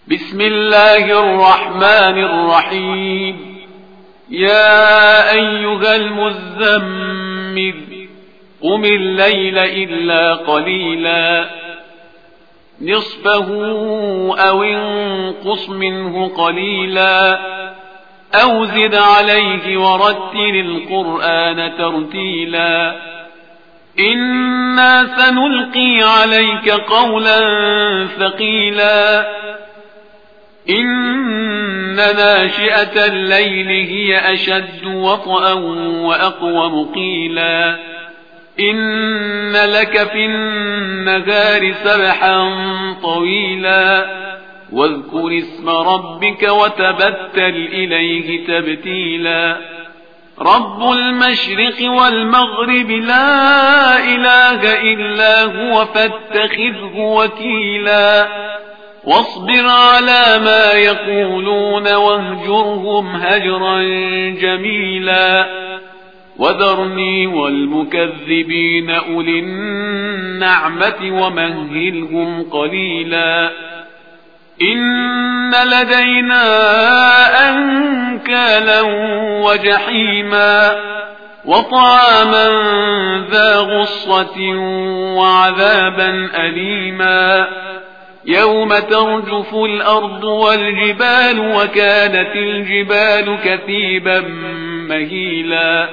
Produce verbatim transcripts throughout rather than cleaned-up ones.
بسم الله الرحمن الرحيم. يا أيها المزمل قم الليل إلا قليلا نصفه أو انقص منه قليلا أو زد عليه ورتل القرآن ترتيلا إنا سنلقي عليك قولا ثقيلا إن ناشئة الليل هي أشد وطئا وأقوم قيلا إن لك في النهار سبحا طويلا واذكر اسم ربك وتبتل إليه تبتيلا رب المشرق والمغرب لا إله إلا هو فاتخذه وكيلا واصبر على ما يقولون واهجرهم هجرا جميلا وذرني والمكذبين أولي النعمة ومهلهم قليلا إن لدينا أنكالا وجحيما وطعاما ذا غصة وعذابا أليما يوم ترجف الأرض والجبال وكانت الجبال كثيبا مهيلا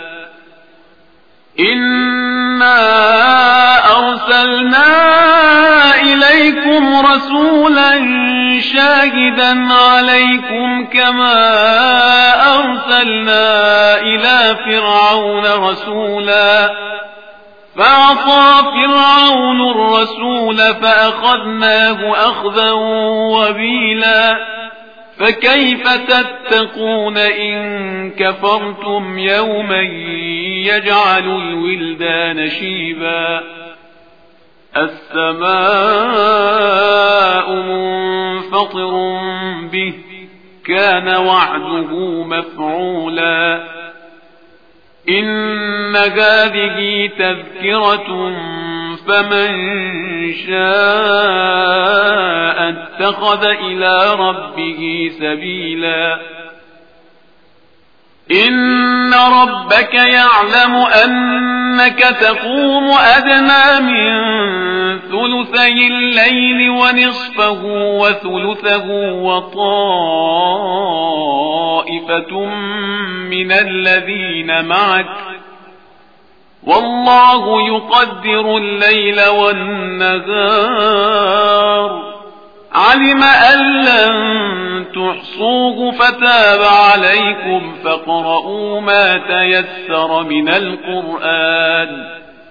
إنا أرسلنا إليكم رسولا شاهدا عليكم كما أرسلنا إلى فرعون رسولا فعصى فرعون الرسول فأخذناه أخذا وبيلا فكيف تتقون إن كفرتم يوما يجعل الولدان شيبا السماء منفطر به كان وعده مفعولا إن هذه تذكرة فمن شاء اتخذ إلى ربه سبيلا إن ربك يعلم أنك تقوم أدنى من ثلثي الليل ونصفه وثلثه وطائفة من الذين معك والله يقدر الليل والنهار علم أن لن تحصوه فتاب عليكم فاقرؤوا ما تيسر من القرآن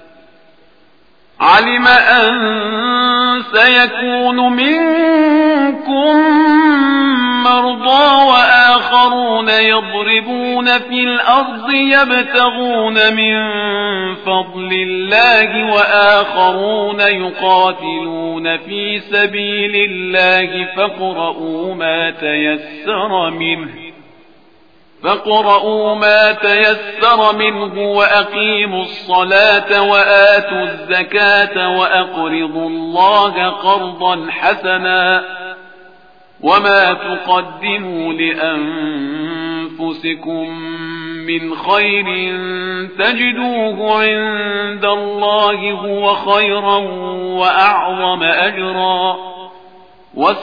علم أن سيكون منكم مرضى وآخرون يضربون في الأرض يبتغون من فضل الله وآخرون يقاتلون في سبيل الله فاقرؤوا ما تيسر منه فاقرؤوا ما تيسر منه وأقيموا الصلاة وآتوا الزكاة وأقرضوا الله قرضا حسنا وما تقدموا لأنفسكم من خير تجدوه عند الله هو خيرا وأعظم أجرا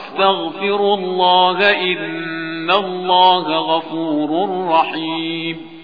واستغفروا الله إن الله غفور رحيم.